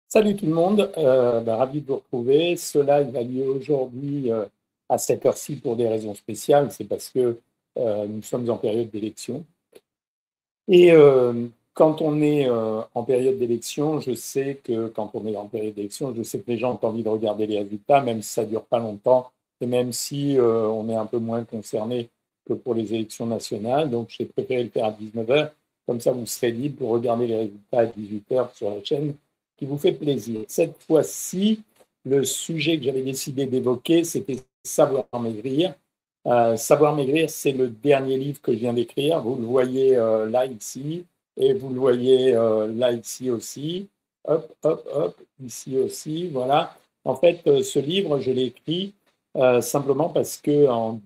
Salut tout le monde, ravi de vous retrouver. Ce live a lieu aujourd'hui à cette heure-ci pour des raisons spéciales. C'est parce que nous sommes en période d'élection. Et quand on est en période d'élection, je sais que quand on est en période d'élection, je sais que les gens ont envie de regarder les résultats, même si ça ne dure pas longtemps, et même si on est un peu moins concerné que pour les élections nationales. Donc j'ai préféré le faire à 19 heures. Comme ça, vous serez libre pour regarder les résultats à 18 heures sur la chaîne qui vous fait plaisir. Cette fois-ci, le sujet que j'avais décidé d'évoquer, c'était savoir maigrir. Savoir maigrir, c'est le dernier livre que je viens d'écrire. Vous le voyez là, ici, et vous le voyez là, ici aussi. Hop, hop, hop, ici aussi, voilà. En fait, ce livre, je l'ai écrit simplement parce qu'en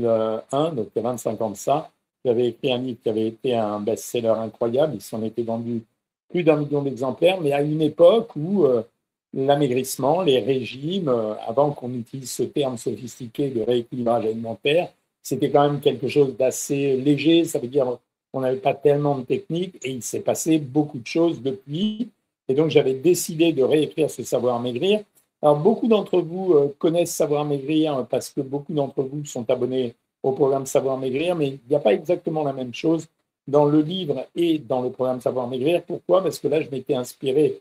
2001, donc il y a 25 ans de ça, j'avais écrit un livre qui avait été un best-seller incroyable. Il s'en était vendu plus d'1 million d'exemplaires, mais à une époque où l'amaigrissement, les régimes, avant qu'on utilise ce terme sophistiqué de rééquilibrage alimentaire, c'était quand même quelque chose d'assez léger. Ça veut dire qu'on n'avait pas tellement de techniques et il s'est passé beaucoup de choses depuis. Et donc, j'avais décidé de réécrire ce Savoir Maigrir. Alors, beaucoup d'entre vous connaissent Savoir Maigrir parce que beaucoup d'entre vous sont abonnés au programme Savoir Maigrir, mais il n'y a pas exactement la même chose dans le livre et dans le programme Savoir Maigrir. Pourquoi? Parce que là, je m'étais inspiré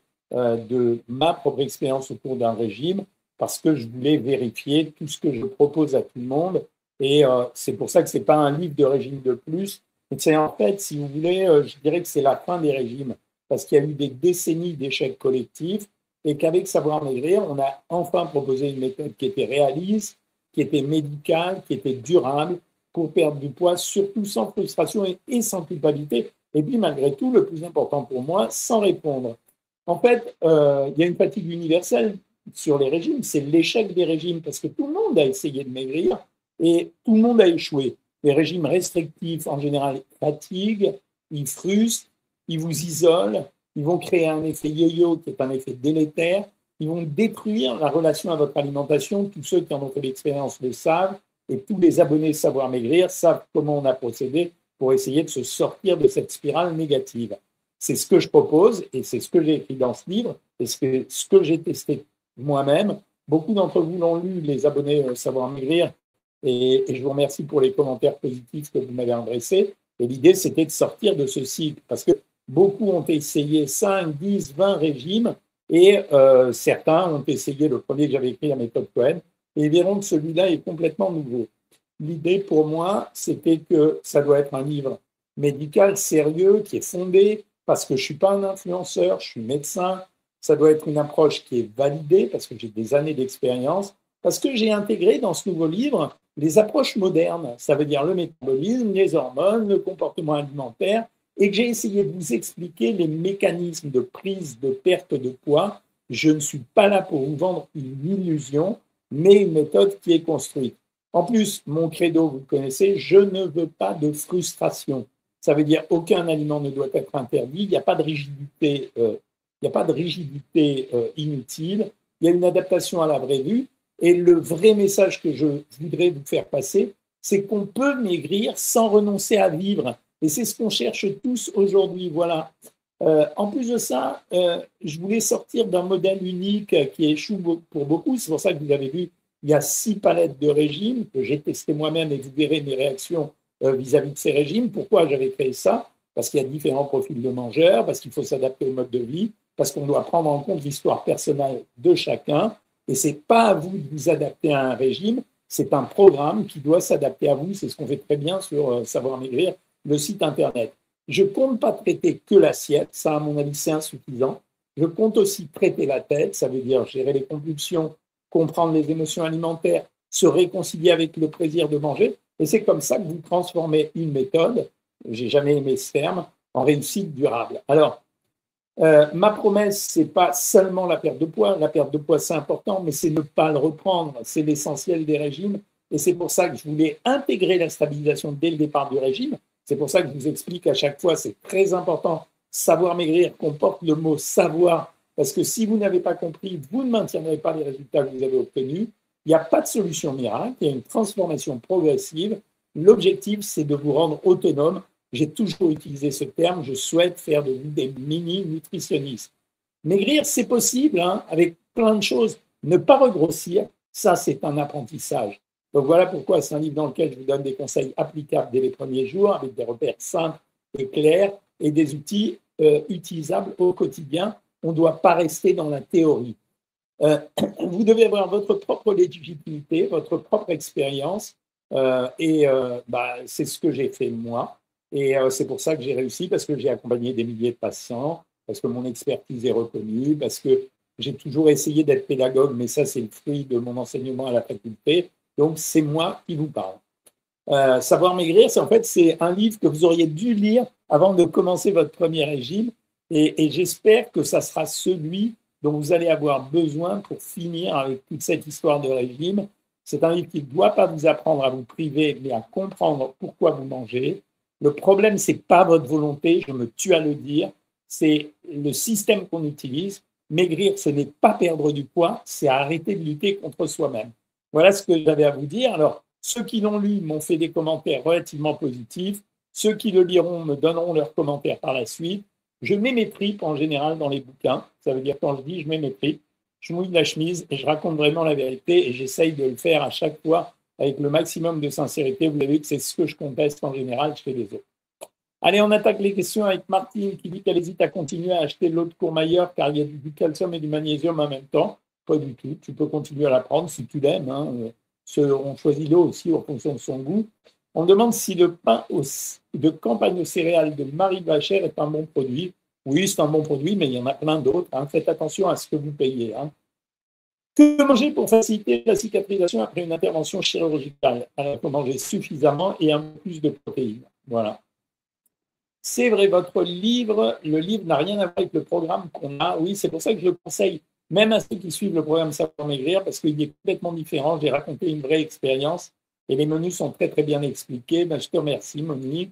de ma propre expérience au cours d'un régime parce que je voulais vérifier tout ce que je propose à tout le monde. Et c'est pour ça que ce n'est pas un livre de régime de plus. C'est en fait, si vous voulez, je dirais que c'est la fin des régimes parce qu'il y a eu des décennies d'échecs collectifs et qu'avec Savoir Maigrir, on a enfin proposé une méthode qui était réaliste, qui était médicale, qui était durable pour perdre du poids, surtout sans frustration et sans culpabilité. Et puis, malgré tout, le plus important pour moi, sans répondre. En fait, il y a une fatigue universelle sur les régimes, c'est l'échec des régimes, parce que tout le monde a essayé de maigrir et tout le monde a échoué. Les régimes restrictifs, en général, fatiguent, ils frustrent, ils vous isolent, ils vont créer un effet yo-yo qui est un effet délétère, ils vont détruire la relation à votre alimentation. Tous ceux qui en ont fait l'expérience le savent, et tous les abonnés Savoir Maigrir savent comment on a procédé pour essayer de se sortir de cette spirale négative. C'est ce que je propose et c'est ce que j'ai écrit dans ce livre et ce que j'ai testé moi-même. Beaucoup d'entre vous l'ont lu, les abonnés Savoir Maigrir, et je vous remercie pour les commentaires positifs que vous m'avez adressés. Et l'idée, c'était de sortir de ce cycle parce que beaucoup ont essayé 5, 10, 20 régimes et certains ont essayé le premier que j'avais écrit, la méthode Cohen, et verront que celui-là est complètement nouveau. L'idée pour moi, c'était que ça doit être un livre médical sérieux, qui est fondé, parce que je ne suis pas un influenceur, je suis médecin. Ça doit être une approche qui est validée, parce que j'ai des années d'expérience, parce que j'ai intégré dans ce nouveau livre les approches modernes. Ça veut dire le métabolisme, les hormones, le comportement alimentaire, et que j'ai essayé de vous expliquer les mécanismes de prise, de perte de poids. Je ne suis pas là pour vous vendre une illusion, mais une méthode qui est construite. En plus, mon credo, vous le connaissez, je ne veux pas de frustration. Ça veut dire aucun aliment ne doit être interdit, il n'y a pas de rigidité, inutile, il y a une adaptation à la vraie vue. Et le vrai message que je voudrais vous faire passer, c'est qu'on peut maigrir sans renoncer à vivre. Et c'est ce qu'on cherche tous aujourd'hui. Voilà. En plus de ça, je voulais sortir d'un modèle unique qui échoue pour beaucoup. C'est pour ça que vous avez vu, il y a 6 palettes de régimes que j'ai testé moi-même et vous verrez mes réactions vis-à-vis de ces régimes. Pourquoi j'avais créé ça? Parce qu'il y a différents profils de mangeurs, parce qu'il faut s'adapter au mode de vie, parce qu'on doit prendre en compte l'histoire personnelle de chacun. Et ce n'est pas à vous de vous adapter à un régime, c'est un programme qui doit s'adapter à vous. C'est ce qu'on fait très bien sur Savoir Maigrir, le site internet. Je ne compte pas traiter que l'assiette, ça à mon avis c'est insuffisant. Je compte aussi traiter la tête, ça veut dire gérer les compulsions, comprendre les émotions alimentaires, se réconcilier avec le plaisir de manger. Et c'est comme ça que vous transformez une méthode, j'ai jamais aimé ce terme, en réussite durable. Alors, ma promesse, ce n'est pas seulement la perte de poids. La perte de poids, c'est important, mais c'est ne pas le reprendre. C'est l'essentiel des régimes. Et c'est pour ça que je voulais intégrer la stabilisation dès le départ du régime. C'est pour ça que je vous explique à chaque fois, c'est très important. Savoir maigrir comporte le mot savoir, parce que si vous n'avez pas compris, vous ne maintiendrez pas les résultats que vous avez obtenus. Il n'y a pas de solution miracle, il y a une transformation progressive. L'objectif, c'est de vous rendre autonome. J'ai toujours utilisé ce terme, je souhaite faire de vous des mini-nutritionnistes. Maigrir, c'est possible, hein, avec plein de choses. Ne pas regrossir, ça, c'est un apprentissage. Donc voilà pourquoi c'est un livre dans lequel je vous donne des conseils applicables dès les premiers jours, avec des repères simples et clairs et des outils utilisables au quotidien. On ne doit pas rester dans la théorie. Vous devez avoir votre propre légitimité, votre propre expérience, c'est ce que j'ai fait moi. Et c'est pour ça que j'ai réussi, parce que j'ai accompagné des milliers de patients, parce que mon expertise est reconnue, parce que j'ai toujours essayé d'être pédagogue, mais ça, c'est le fruit de mon enseignement à la faculté. Donc, c'est moi qui vous parle. Savoir maigrir, c'est un livre que vous auriez dû lire avant de commencer votre premier régime. Et j'espère que ça sera celui dont vous allez avoir besoin pour finir avec toute cette histoire de régime. C'est un livre qui ne doit pas vous apprendre à vous priver, mais à comprendre pourquoi vous mangez. Le problème, ce n'est pas votre volonté, je me tue à le dire, c'est le système qu'on utilise. Maigrir, ce n'est pas perdre du poids, c'est arrêter de lutter contre soi-même. Voilà ce que j'avais à vous dire. Alors, ceux qui l'ont lu m'ont fait des commentaires relativement positifs. Ceux qui le liront me donneront leurs commentaires par la suite. Je mets mes tripes en général dans les bouquins. Ça veut dire quand je dis je mets mes tripes, je mouille la chemise et je raconte vraiment la vérité et j'essaye de le faire à chaque fois avec le maximum de sincérité. Vous avez vu que c'est ce que je conteste en général chez les autres. Allez, on attaque les questions avec Martine qui dit qu'elle hésite à continuer à acheter l'eau de Courmayeur car il y a du calcium et du magnésium en même temps. Pas du tout. Tu peux continuer à la prendre si tu l'aimes. Hein. On choisit l'eau aussi en fonction de son goût. On demande si le pain de campagne aux céréales de Marie Vacher est un bon produit. Oui, c'est un bon produit, mais il y en a plein d'autres. Hein. Faites attention à ce que vous payez. Hein. Que manger pour faciliter la cicatrisation après une intervention chirurgicale? Il faut manger suffisamment et un peu plus de protéines. Voilà. C'est vrai, votre livre, le livre n'a rien à voir avec le programme qu'on a. Oui, c'est pour ça que je le conseille, même à ceux qui suivent le programme Savoir Maigrir, parce qu'il est complètement différent. J'ai raconté une vraie expérience et les menus sont très, très bien expliqués. Ben, je te remercie, Monique.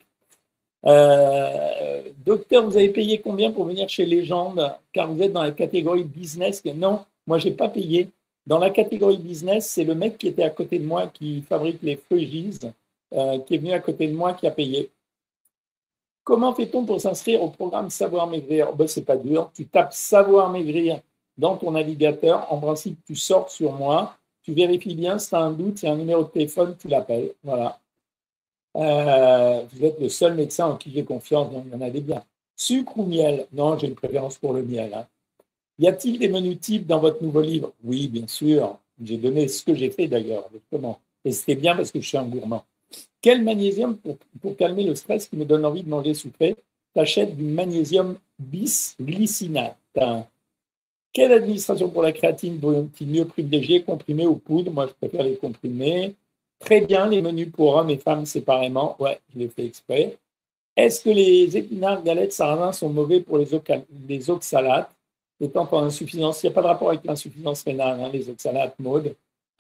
Docteur, vous avez payé combien pour venir chez Légende? Car vous êtes dans la catégorie business. Non, moi, je n'ai pas payé. Dans la catégorie business, c'est le mec qui était à côté de moi, qui fabrique les Frugis, qui est venu à côté de moi, qui a payé. Comment fait-on pour s'inscrire au programme Savoir Maigrir? Ben, c'est pas dur. Tu tapes Savoir Maigrir dans ton navigateur. En principe, tu sors sur moi. Tu vérifies bien. Si tu as un doute, il y a un numéro de téléphone, tu l'appelles. Voilà. Vous êtes le seul médecin en qui j'ai confiance. Donc, il y en a des biens. Sucre ou miel? Non, j'ai une préférence pour le miel. Hein. Y a-t-il des menus types dans votre nouveau livre? Oui, bien sûr. J'ai donné ce que j'ai fait d'ailleurs. Justement. Et c'était bien parce que je suis un gourmand. Quel magnésium pour calmer le stress qui me donne envie de manger sucré? T'achètes du magnésium bisglycinate. Quelle administration pour la créatine vaut-il mieux privilégier, comprimé ou poudre? Moi, je préfère les comprimés. Très bien, les menus pour hommes et femmes séparément. Ouais, je l'ai fait exprès. Est-ce que les épinards, galettes, sarrasin sont mauvais pour les oxalates étant en insuffisance? Il n'y a pas de rapport avec l'insuffisance rénale, hein, les oxalates, Maud.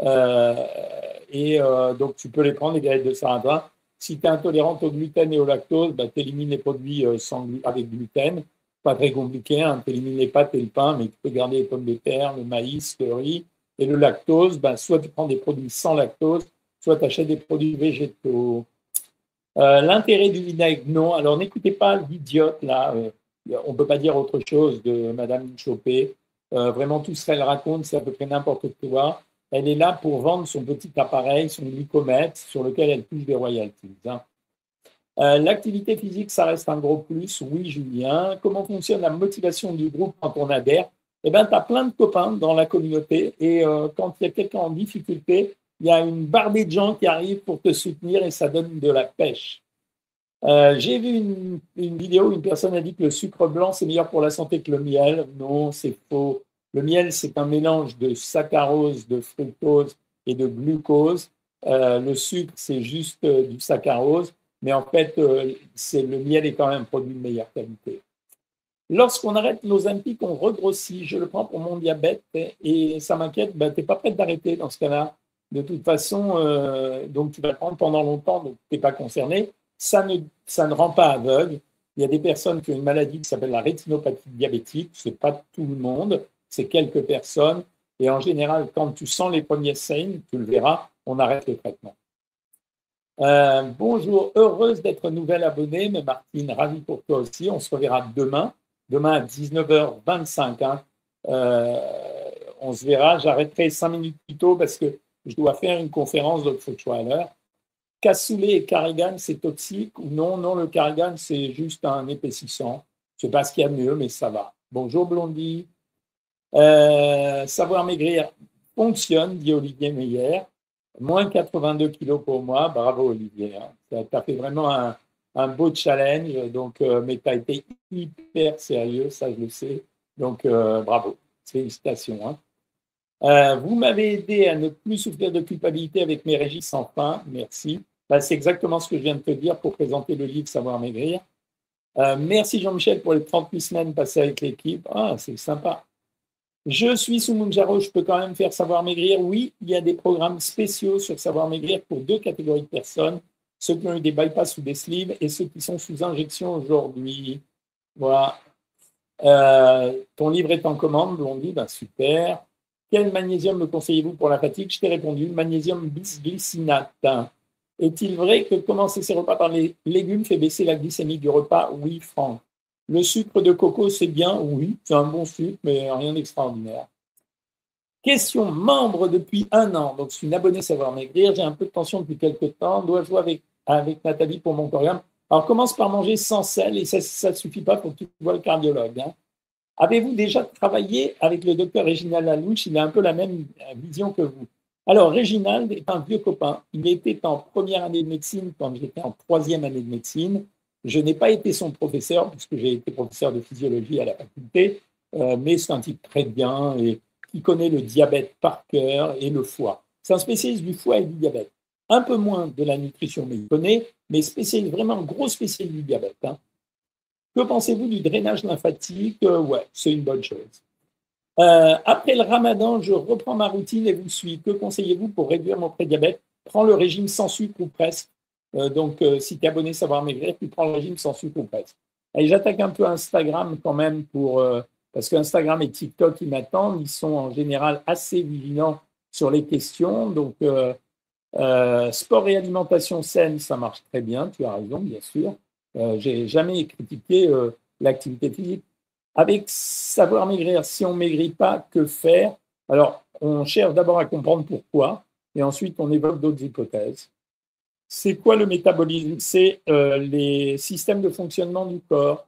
Donc, tu peux les prendre, les galettes de sarrasin. Si tu es intolérante au gluten et au lactose, bah, tu élimines les produits avec gluten. Pas très compliqué, hein, tu élimines les pâtes et le pain, mais tu peux garder les pommes de terre, le maïs, le riz. Et le lactose, bah, soit tu prends des produits sans lactose, soit tu achètes des produits végétaux. L'intérêt du vinaigre, non. Alors, n'écoutez pas l'idiote, là. On ne peut pas dire autre chose de Madame Chopé. Vraiment, tout ce qu'elle raconte, c'est à peu près n'importe quoi. Elle est là pour vendre son petit appareil, son glucomètre, sur lequel elle touche des royalties. Hein. L'activité physique, ça reste un gros plus. Oui, Julien. Comment fonctionne la motivation du groupe quand on adhère? Eh bien, tu as plein de copains dans la communauté et quand il y a quelqu'un en difficulté, il y a une bardée de gens qui arrivent pour te soutenir et ça donne de la pêche. J'ai vu une vidéo où une personne a dit que le sucre blanc, c'est meilleur pour la santé que le miel. Non, c'est faux. Le miel, c'est un mélange de saccharose, de fructose et de glucose. Le sucre, c'est juste du saccharose. Mais en fait, le miel est quand même un produit de meilleure qualité. Lorsqu'on arrête l'Ozempic, on regrossit. Je le prends pour mon diabète et ça m'inquiète. Ben, tu n'es pas prête d'arrêter dans ce cas-là. De toute façon, donc tu vas le prendre pendant longtemps, donc tu n'es pas concerné. Ça ne rend pas aveugle. Il y a des personnes qui ont une maladie qui s'appelle la rétinopathie diabétique. Ce n'est pas tout le monde, c'est quelques personnes. Et en général, quand tu sens les premiers signes, tu le verras, on arrête le traitement. Bonjour, heureuse d'être nouvelle abonnée, mais Martine, ravie pour toi aussi. On se reverra demain. demain à 19h25. Hein. On se verra. J'arrêterai 5 minutes plus tôt parce que je dois faire une conférence, donc il faut que je sois à l'heure. Cassoulet et Carrigan, c'est toxique ou non? Non, le Carrigan, c'est juste un épaississant. Je ne sais pas ce qu'il y a de mieux, mais ça va. Bonjour Blondie. Savoir maigrir fonctionne, dit Olivier Meyer. Moins 82 kilos pour moi. Bravo Olivier. Hein. Tu as fait vraiment un beau challenge, donc, mais tu as été hyper sérieux, ça je le sais. Donc bravo. Félicitations. Hein. Vous m'avez aidé à ne plus souffrir de culpabilité avec mes régimes sans faim. Merci. Ben, c'est exactement ce que je viens de te dire pour présenter le livre Savoir maigrir. Merci Jean-Michel pour les 38 semaines passées avec l'équipe. Ah, c'est sympa. Je suis sous Mounjaro, je peux quand même faire Savoir maigrir. Oui, il y a des programmes spéciaux sur Savoir maigrir pour 2 catégories de personnes, ceux qui ont eu des bypass ou des sleeves et ceux qui sont sous injection aujourd'hui. Voilà. Ton livre est en commande, on dit, ben super. Quel magnésium me conseillez-vous pour la fatigue? Je t'ai répondu, magnésium bisglycinate. Est-il vrai que commencer ses repas par les légumes fait baisser la glycémie du repas? Oui, Franck. Le sucre de coco, c'est bien? Oui, c'est un bon sucre, mais rien d'extraordinaire. Question, membre depuis 1 an, donc je suis une abonnée Savoir Maigrir, j'ai un peu de tension depuis quelques temps, dois-je jouer avec Nathalie pour mon programme? Alors commence par manger sans sel et ça ne suffit pas pour que tu vois le cardiologue. Hein. Avez-vous déjà travaillé avec le docteur Réginald Lalouche? Il a un peu la même vision que vous. Alors, Réginald est un vieux copain. Il était en première année de médecine quand j'étais en 3e année de médecine. Je n'ai pas été son professeur, puisque j'ai été professeur de physiologie à la faculté, mais c'est un type très bien et qui connaît le diabète par cœur et le foie. C'est un spécialiste du foie et du diabète. Un peu moins de la nutrition, mais il connaît, mais spécialiste, vraiment gros spécialiste du diabète. Hein. Que pensez-vous du drainage lymphatique? Ouais, c'est une bonne chose. Après le ramadan, je reprends ma routine et vous suis. Que conseillez-vous pour réduire mon prédiabète? Prends le régime sans sucre ou presque. Donc, si tu es abonné Savoir Maigrir, tu prends le régime sans sucre ou presque. Et j'attaque un peu Instagram quand même parce qu'Instagram et TikTok, ils m'attendent. Ils sont en général assez vigilants sur les questions. Donc, sport et alimentation saine, ça marche très bien. Tu as raison, bien sûr. J'ai jamais critiqué l'activité physique. Avec Savoir maigrir, si on ne maigrit pas, que faire? Alors, on cherche d'abord à comprendre pourquoi, et ensuite on évoque d'autres hypothèses. C'est quoi le métabolisme? C'est les systèmes de fonctionnement du corps.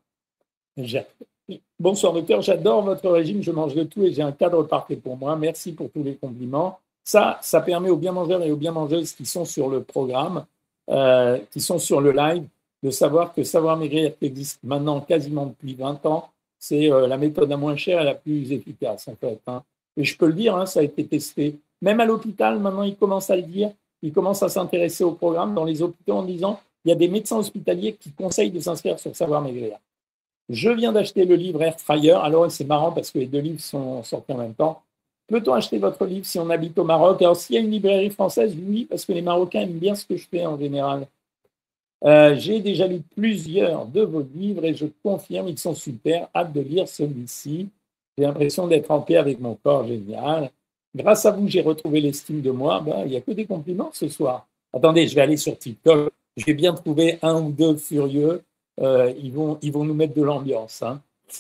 Bonsoir docteur, j'adore votre régime, je mange de tout et j'ai un cadre parfait pour moi. Merci pour tous les compliments. Ça permet aux bien mangeurs et aux bien mangeuses qui sont sur le programme, qui sont sur le live, de savoir que Savoir maigrir existe maintenant quasiment depuis 20 ans. C'est la méthode la moins chère et la plus efficace, en fait. Hein. Et je peux le dire, hein, ça a été testé. Même à l'hôpital, maintenant, ils commencent à le dire. Ils commencent à s'intéresser au programme dans les hôpitaux en disant il y a des médecins hospitaliers qui conseillent de s'inscrire sur Savoir maigrir. Je viens d'acheter le livre Air Fryer. Alors, c'est marrant parce que les 2 livres sont sortis en même temps. Peut-on acheter votre livre si on habite au Maroc? Alors, s'il y a une librairie française, oui, parce que les Marocains aiment bien ce que je fais en général. J'ai déjà lu plusieurs de vos livres et je confirme, ils sont super. Hâte de lire celui-ci. J'ai l'impression d'être en paix avec mon corps, génial. Grâce à vous, j'ai retrouvé l'estime de moi. Ben, il n'y a que des compliments ce soir. Attendez, je vais aller sur TikTok. Je vais bien trouver 1 ou 2 furieux. Ils vont nous mettre de l'ambiance. Hein.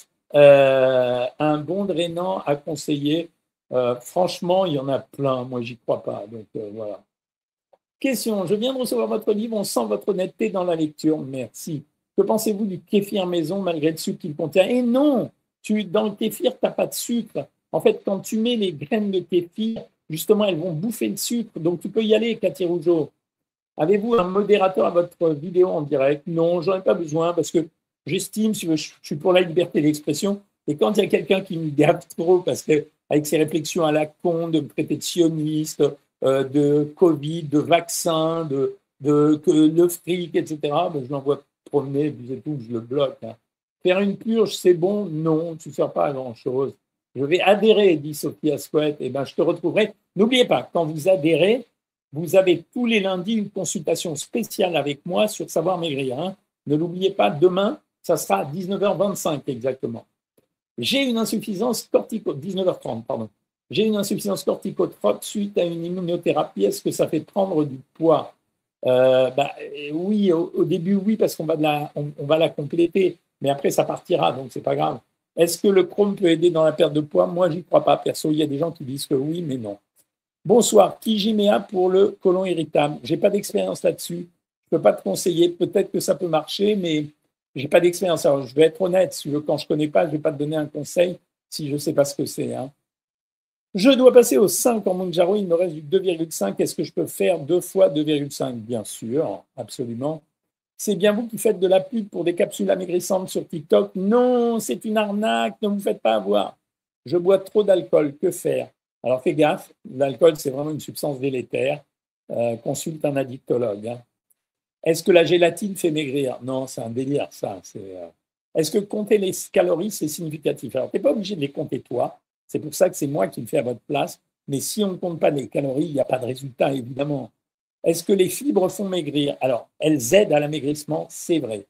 Un bon drainant à conseiller. Franchement, il y en a plein. Moi, j'y crois pas. Donc, voilà. Question, je viens de recevoir votre livre, on sent votre honnêteté dans la lecture, merci. Que pensez-vous du kéfir maison malgré le sucre qu'il contient? Et non, dans le kéfir, tu n'as pas de sucre. En fait, quand tu mets les graines de kéfir, justement, elles vont bouffer le sucre. Donc, tu peux y aller, Cathy Rougeau. Avez-vous un modérateur à votre vidéo en direct? Non, j'en ai pas besoin parce que j'estime, je suis pour la liberté d'expression. Et quand il y a quelqu'un qui me gaffe trop, parce qu'avec ses réflexions à la con, de me traiter de sioniste, de Covid, de vaccins, que le fric, etc., ben, je l'envoie promener, puis c'est tout, je le bloque. Hein. Faire une purge, c'est bon? Non, tu ne sers pas à grand-chose. Je vais adhérer, dit Sophie Asquette, et ben, je te retrouverai. N'oubliez pas, quand vous adhérez, vous avez tous les lundis une consultation spéciale avec moi sur Savoir maigrir. Hein. Ne l'oubliez pas, demain, ça sera à 19h25 exactement. J'ai une insuffisance corticotrope, 19h30, pardon. J'ai une insuffisance corticotrope suite à une immunothérapie. Est-ce que ça fait prendre du poids? Oui, au début, oui, parce qu'on va la compléter. mais après, ça partira, donc c'est pas grave. Est-ce que le chrome peut aider dans la perte de poids? Moi, j'y crois pas. Perso, il y a des gens qui disent que oui, mais non. Bonsoir, Kijimea pour le côlon irritable. J'ai pas d'expérience là-dessus. Je peux pas te conseiller. Peut-être que ça peut marcher, mais j'ai pas d'expérience. Alors, je vais être honnête. Si je, quand je connais pas, je vais pas te donner un conseil si je sais pas ce que c'est. Hein. Je dois passer au 5 en Monjaro. Il me reste du 2,5. Est-ce que je peux faire 2 fois 2,5? Bien sûr, absolument. C'est bien vous qui faites de la pub pour des capsules amaigrissantes sur TikTok. Non, c'est une arnaque. Ne vous faites pas avoir. Je bois trop d'alcool. Que faire? Alors fais gaffe, l'alcool, c'est vraiment une substance délétère. Consulte un addictologue. Hein. Est-ce que la gélatine fait maigrir? Non, c'est un délire, ça. Est-ce que compter les calories, c'est significatif? Alors, tu n'es pas obligé de les compter toi. C'est pour ça que c'est moi qui le fais à votre place. Mais si on ne compte pas les calories, il n'y a pas de résultat, évidemment. Est-ce que les fibres font maigrir? Alors, elles aident à l'amaigrissement, c'est vrai.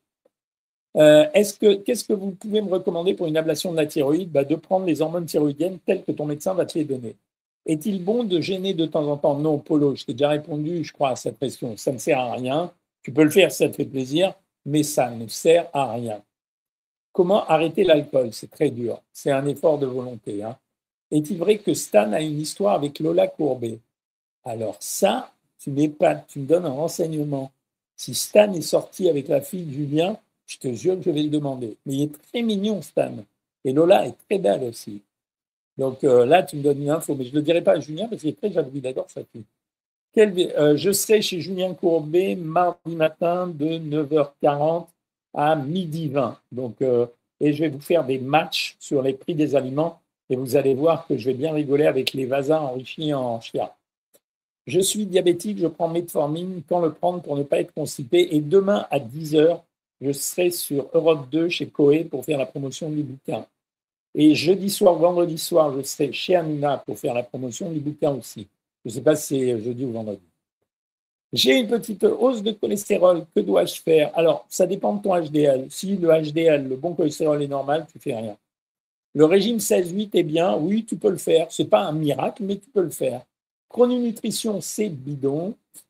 Qu'est-ce que vous pouvez me recommander pour une ablation de la thyroïde? De prendre les hormones thyroïdiennes telles que ton médecin va te les donner. Est-il bon de gêner de temps en temps? Non, Polo, je t'ai déjà répondu, je crois, à cette question. Ça ne sert à rien. Tu peux le faire si ça te fait plaisir, mais ça ne sert à rien. Comment arrêter l'alcool? C'est très dur. C'est un effort de volonté. Hein. Est-il vrai que Stan a une histoire avec Lola Courbet? Alors ça, tu me donnes un renseignement. Si Stan est sorti avec la fille de Julien, je te jure que je vais le demander. Mais il est très mignon, Stan. Et Lola est très belle aussi. Donc là, tu me donnes une info, mais je ne le dirai pas à Julien parce qu'il est très jaloux, il adore sa fille. Je serai chez Julien Courbet mardi matin de 9h40 à 12h20. Donc, et je vais vous faire des matchs sur les prix des aliments et vous allez voir que je vais bien rigoler avec les vasins enrichis en chia. Je suis diabétique, je prends metformine. Quand le prendre pour ne pas être constipé? Et demain à 10h, je serai sur Europe 2 chez Coé pour faire la promotion du bouquin. Et jeudi soir, vendredi soir, je serai chez Amina pour faire la promotion du bouquin aussi. Je ne sais pas si c'est jeudi ou vendredi. J'ai une petite hausse de cholestérol. Que dois-je faire? Alors, ça dépend de ton HDL. Si le HDL, le bon cholestérol est normal, tu ne fais rien. Le régime 16-8 est bien. Oui, tu peux le faire. Ce n'est pas un miracle, mais tu peux le faire. Chrononutrition, c'est bidon.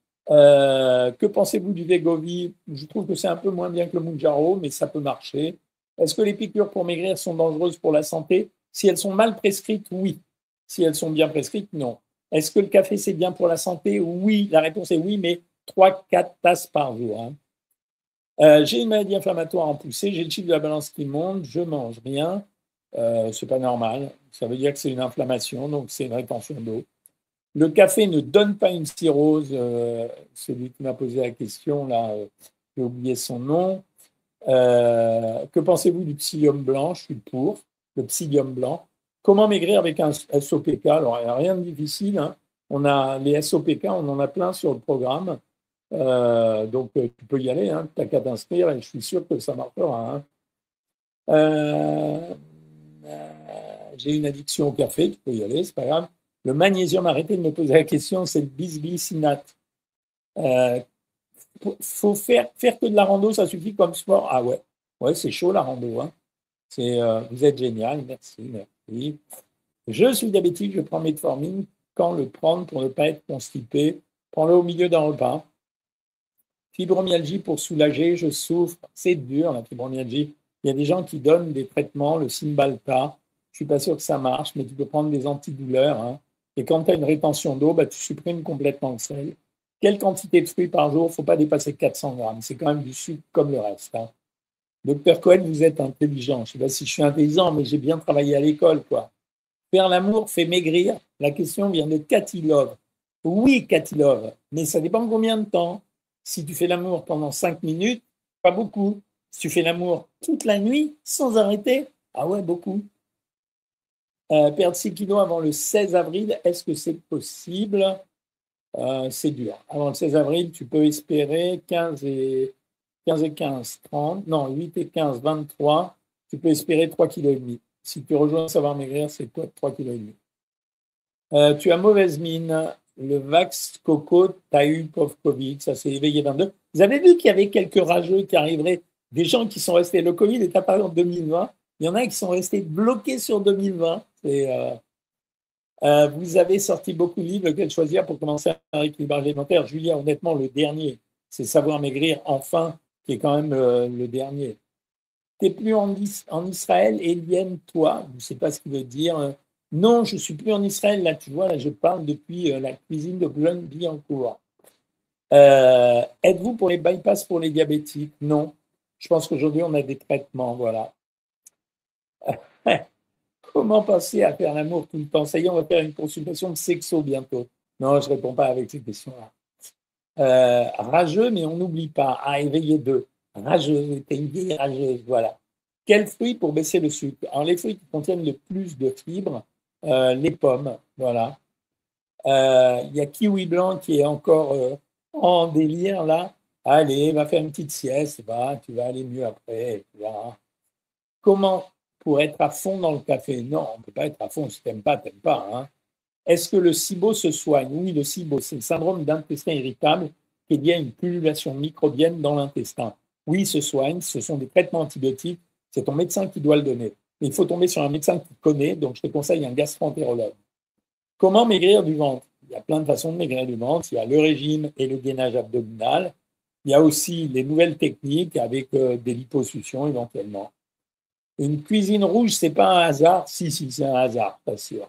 Que pensez-vous du Wegovy? Je trouve que c'est un peu moins bien que le Mounjaro, mais ça peut marcher. Est-ce que les piqûres pour maigrir sont dangereuses pour la santé? Si elles sont mal prescrites, oui. Si elles sont bien prescrites, non. Est-ce que le café, c'est bien pour la santé? Oui. La réponse est oui, mais 3-4 tasses par jour. Hein. J'ai une maladie inflammatoire en poussée, j'ai le chiffre de la balance qui monte, je mange rien. C'est pas normal. Ça veut dire que c'est une inflammation, donc c'est une rétention d'eau. Le café ne donne pas une cirrhose. Celui qui m'a posé la question, là, j'ai oublié son nom. Que pensez-vous du psyllium blanc? Je suis pour le psyllium blanc. Comment maigrir avec un SOPK? Alors, il n'y a rien de difficile. Hein. On a les SOPK, on en a plein sur le programme. Donc, tu peux y aller. Hein. Tu n'as qu'à t'inscrire et je suis sûr que ça marchera. Hein. J'ai une addiction au café, tu peux y aller, c'est pas grave. Le magnésium, arrêtez de me poser la question, c'est le bisglycinate. Faut faire que de la rando, ça suffit comme sport. Ah ouais, c'est chaud la rando. Hein. Vous êtes génial, merci. Je suis diabétique, je prends metformine. Quand le prendre pour ne pas être constipé? Prends-le au milieu d'un repas. Fibromyalgie pour soulager, je souffre. C'est dur la fibromyalgie. Il y a des gens qui donnent des traitements, le Cymbalta. Je ne suis pas sûr que ça marche, mais tu peux prendre des antidouleurs. Hein. Et quand tu as une rétention d'eau, tu supprimes complètement le sel. Quelle quantité de fruits par jour? Il ne faut pas dépasser 400 grammes. C'est quand même du sucre comme le reste. Hein. Docteur Cohen, vous êtes intelligent. Je ne sais pas si je suis intelligent, mais j'ai bien travaillé à l'école. Faire l'amour fait maigrir. La question vient de Cathy Love. Oui, Cathy Love, mais ça dépend de combien de temps. Si tu fais l'amour pendant 5 minutes, pas beaucoup. Si tu fais l'amour toute la nuit, sans arrêter, ah ouais, beaucoup. Perdre 6 kilos avant le 16 avril, est-ce que c'est possible? C'est dur. Avant le 16 avril, tu peux espérer 15 et 15, 30. Non, 8 et 15, 23. Tu peux espérer 3,5 kg. Si tu rejoins Savoir Maigrir, c'est quoi 3,5 kg? Tu as mauvaise mine. Le Vax Coco, tu as eu pauvre Covid, ça s'est éveillé 22. Vous avez vu qu'il y avait quelques rageux qui arriveraient, des gens qui sont restés. Le Covid est apparu en 2020. Il y en a qui sont restés bloqués sur 2020. Vous avez sorti beaucoup de livres, lequel choisir pour commencer un rééquilibrage alimentaire? Julien, honnêtement, le dernier, c'est Savoir Maigrir, enfin, qui est quand même le dernier. T'es plus en Israël, Eliane, toi, je ne sais pas ce qu'il veut dire. Non, je ne suis plus en Israël, là, tu vois, là, je parle depuis la cuisine de Boulogne-Billancourt. Êtes-vous pour les bypass pour les diabétiques? Non. Je pense qu'aujourd'hui, on a des traitements, voilà. Comment passer à faire l'amour tout le temps? Ça y est, on va faire une consultation de sexo bientôt. Non, je ne réponds pas avec ces questions-là. Rageux, mais on n'oublie pas. Ah, éveillé deux. Rageux, t'es une vieille rageuse, voilà. Quels fruits pour baisser le sucre? Alors, les fruits qui contiennent le plus de fibres, les pommes, voilà. Il y a kiwi blanc qui est encore en délire, là. Allez, va faire une petite sieste, va, tu vas aller mieux après. Tu verras. Comment pour être à fond dans le café? Non, on ne peut pas être à fond. Si tu n'aimes pas, tu n'aimes pas. Hein. Est-ce que le SIBO se soigne? Oui, le SIBO, c'est le syndrome d'intestin irritable qui est lié à une pullulation microbienne dans l'intestin. Oui, il se soigne, ce sont des traitements antibiotiques, c'est ton médecin qui doit le donner. Mais il faut tomber sur un médecin qui connaît, donc je te conseille un gastro-entérologue. Comment maigrir du ventre? Il y a plein de façons de maigrir du ventre. Il y a le régime et le gainage abdominal. Il y a aussi les nouvelles techniques avec des liposuctions éventuellement. Une cuisine rouge, c'est pas un hasard? Si, c'est un hasard, pas sûr.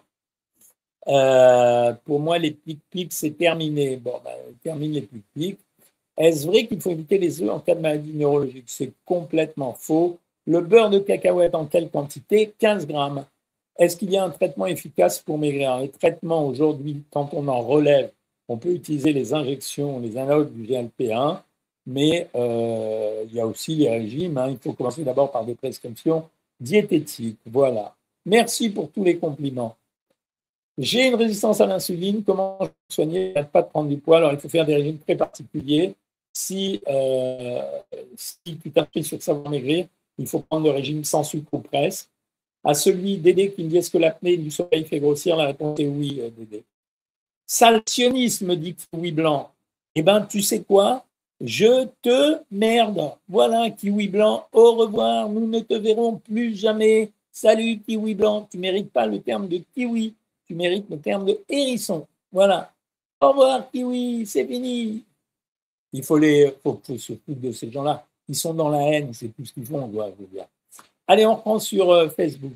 Pour moi, les pics-pics, c'est terminé. Bon, ben, termine les pics-pics. Est-ce vrai qu'il faut éviter les œufs en cas de maladie neurologique? C'est complètement faux. Le beurre de cacahuète en quelle quantité? 15 grammes. Est-ce qu'il y a un traitement efficace pour maigrir? Les traitements aujourd'hui, quand on en relève, on peut utiliser les injections, les analogues du GLP-1, mais il y a aussi les régimes. Hein. Il faut commencer d'abord par des prescriptions diététiques. Voilà. Merci pour tous les compliments. J'ai une résistance à l'insuline, comment soigner? Pas de prendre du poids, alors il faut faire des régimes très particuliers. Si tu t'inscris sur Savoir Maigrir, il faut prendre le régime sans sucre ou presque. À celui Dédé qui me dit est-ce que l'apnée du sommeil fait grossir? La réponse est oui, Dédé. Saltionnisme, dit Kiwi Blanc. Eh bien, tu sais quoi? Je te merde. Voilà, Kiwi Blanc, au revoir, nous ne te verrons plus jamais. Salut, Kiwi Blanc, tu ne mérites pas le terme de kiwi, tu mérites le terme de hérisson. Voilà. Au revoir, Kiwi, c'est fini. Il faut se foutre de ces gens-là. Ils sont dans la haine, c'est tout ce qu'ils font, je veux dire. Allez, on reprend sur Facebook.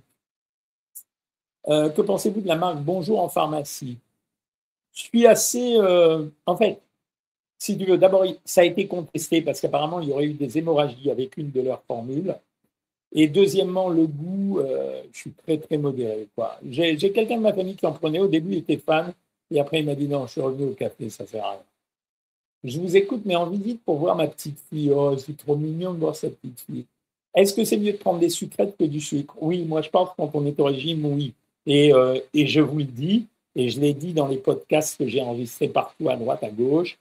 Que pensez-vous de la marque Bonjour en pharmacie? Je suis assez. En fait, si tu veux, d'abord, ça a été contesté parce qu'apparemment, il y aurait eu des hémorragies avec une de leurs formules. Et deuxièmement, le goût, je suis très, très modéré. J'ai quelqu'un de ma famille qui en prenait. Au début, il était fan. Et après, il m'a dit non, je suis revenu au café, ça ne sert à rien. Je vous écoute, mais en visite pour voir ma petite fille. Oh, c'est trop mignon de voir cette petite fille. Est-ce que c'est mieux de prendre des sucrètes que du sucre? Oui, moi, je pense quand on est au régime, oui. Et je vous le dis, et je l'ai dit dans les podcasts que j'ai enregistrés partout à droite, à gauche,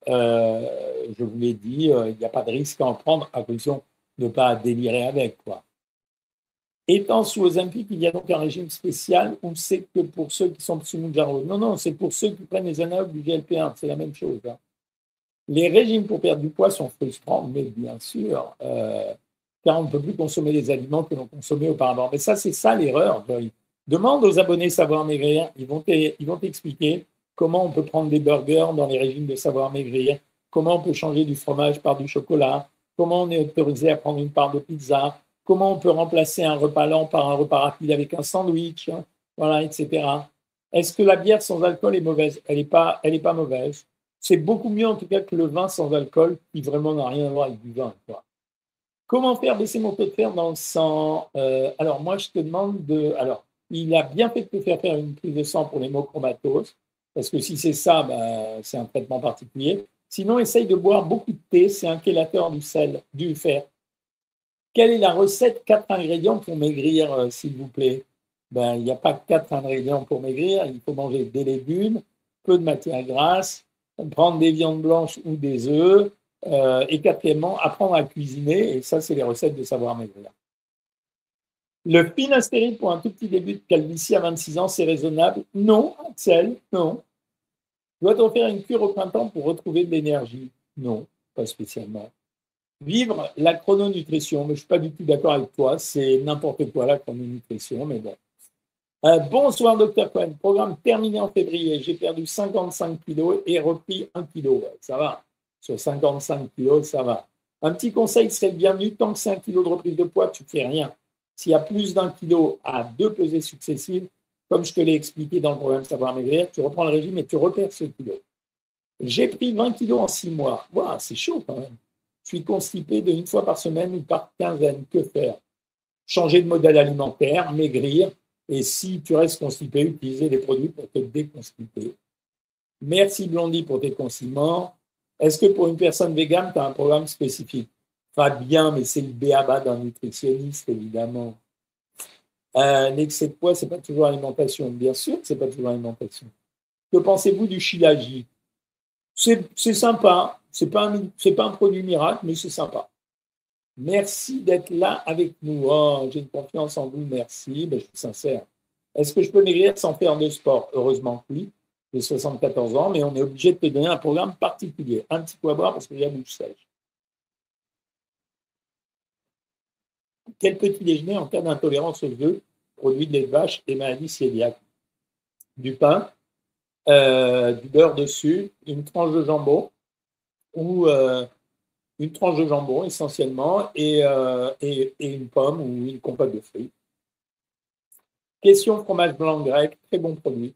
je vous l'ai dit, il n'y a pas de risque à en prendre à condition de ne pas délirer avec. Quoi. Étant sous Ozempic, il y a donc un régime spécial ou c'est que pour ceux qui sont sous Mounjaro? Non, non, c'est pour ceux qui prennent les analogues du GLP-1, c'est la même chose. Hein. Les régimes pour perdre du poids sont frustrants, mais bien sûr, car on ne peut plus consommer les aliments que l'on consommait auparavant. Mais ça, c'est ça l'erreur. Demande aux abonnés Savoir Maigrir, ils vont t'expliquer comment on peut prendre des burgers dans les régimes de Savoir Maigrir, comment on peut changer du fromage par du chocolat, comment on est autorisé à prendre une part de pizza, comment on peut remplacer un repas lent par un repas rapide avec un sandwich, hein, voilà, etc. Est-ce que la bière sans alcool est mauvaise? Elle n'est pas mauvaise. C'est beaucoup mieux en tout cas que le vin sans alcool qui vraiment n'a rien à voir avec du vin. Quoi. Comment faire baisser mon taux de fer dans le sang? Alors moi je te demande de... Alors il a bien fait de te faire une prise de sang pour l'hémochromatose, parce que si c'est ça, ben, c'est un traitement particulier. Sinon, essaye de boire beaucoup de thé, c'est un chélateur du fer. Quelle est la recette 4 ingrédients pour maigrir, s'il vous plaît? Ben, il n'y a pas 4 ingrédients pour maigrir, il faut manger des légumes, peu de matière grasse, prendre des viandes blanches ou des œufs, et quatrièmement, apprendre à cuisiner, et ça, c'est les recettes de Savoir Maigrir. Le finasteride pour un tout petit début de calvitie à 26 ans, c'est raisonnable? Non, Axel, non. Doit-on faire une cure au printemps pour retrouver de l'énergie? Non, pas spécialement. Vivre la chrononutrition, mais je ne suis pas du tout d'accord avec toi, c'est n'importe quoi la chrononutrition, mais bon. Bonsoir Dr Cohen, programme terminé en février, j'ai perdu 55 kilos et repris 1 kilo, ça va. Sur 55 kilos, ça va. Un petit conseil serait le bienvenu, tant que c'est 1 kilo de reprise de poids, tu ne fais rien. S'il y a plus d'1 kilo à 2 pesées successives, comme je te l'ai expliqué dans le programme Savoir Maigrir, tu reprends le régime et tu repères ce kilo. J'ai pris 20 kilos en 6 mois. Wow, c'est chaud quand même. Je suis constipé de 1 fois par semaine ou par quinzaine. Que faire? Changer de modèle alimentaire, maigrir. Et si tu restes constipé, utiliser des produits pour te déconstiper. Merci Blondie pour tes compliments. Est-ce que pour une personne végane, tu as un programme spécifique? Pas bien, mais c'est le b.a.-ba d'un nutritionniste, évidemment. L'excès de poids, ce n'est pas toujours alimentation. Bien sûr que ce n'est pas toujours alimentation. Que pensez-vous du Shilajit? C'est sympa. Ce n'est pas un produit miracle, mais c'est sympa. Merci d'être là avec nous. Oh, j'ai une confiance en vous, merci. Ben, je suis sincère. Est-ce que je peux maigrir sans faire de sport? Heureusement que oui. J'ai 74 ans, mais on est obligé de te donner un programme particulier. Un petit coup à boire parce que j'ai la bouche sèche. Quel petit déjeuner en cas d'intolérance aux œufs, produits de lait de vache et maladies cœliaques? Du pain, du beurre dessus, une tranche de jambon ou une tranche de jambon essentiellement et une pomme ou une compote de fruits. Question fromage blanc grec, très bon produit.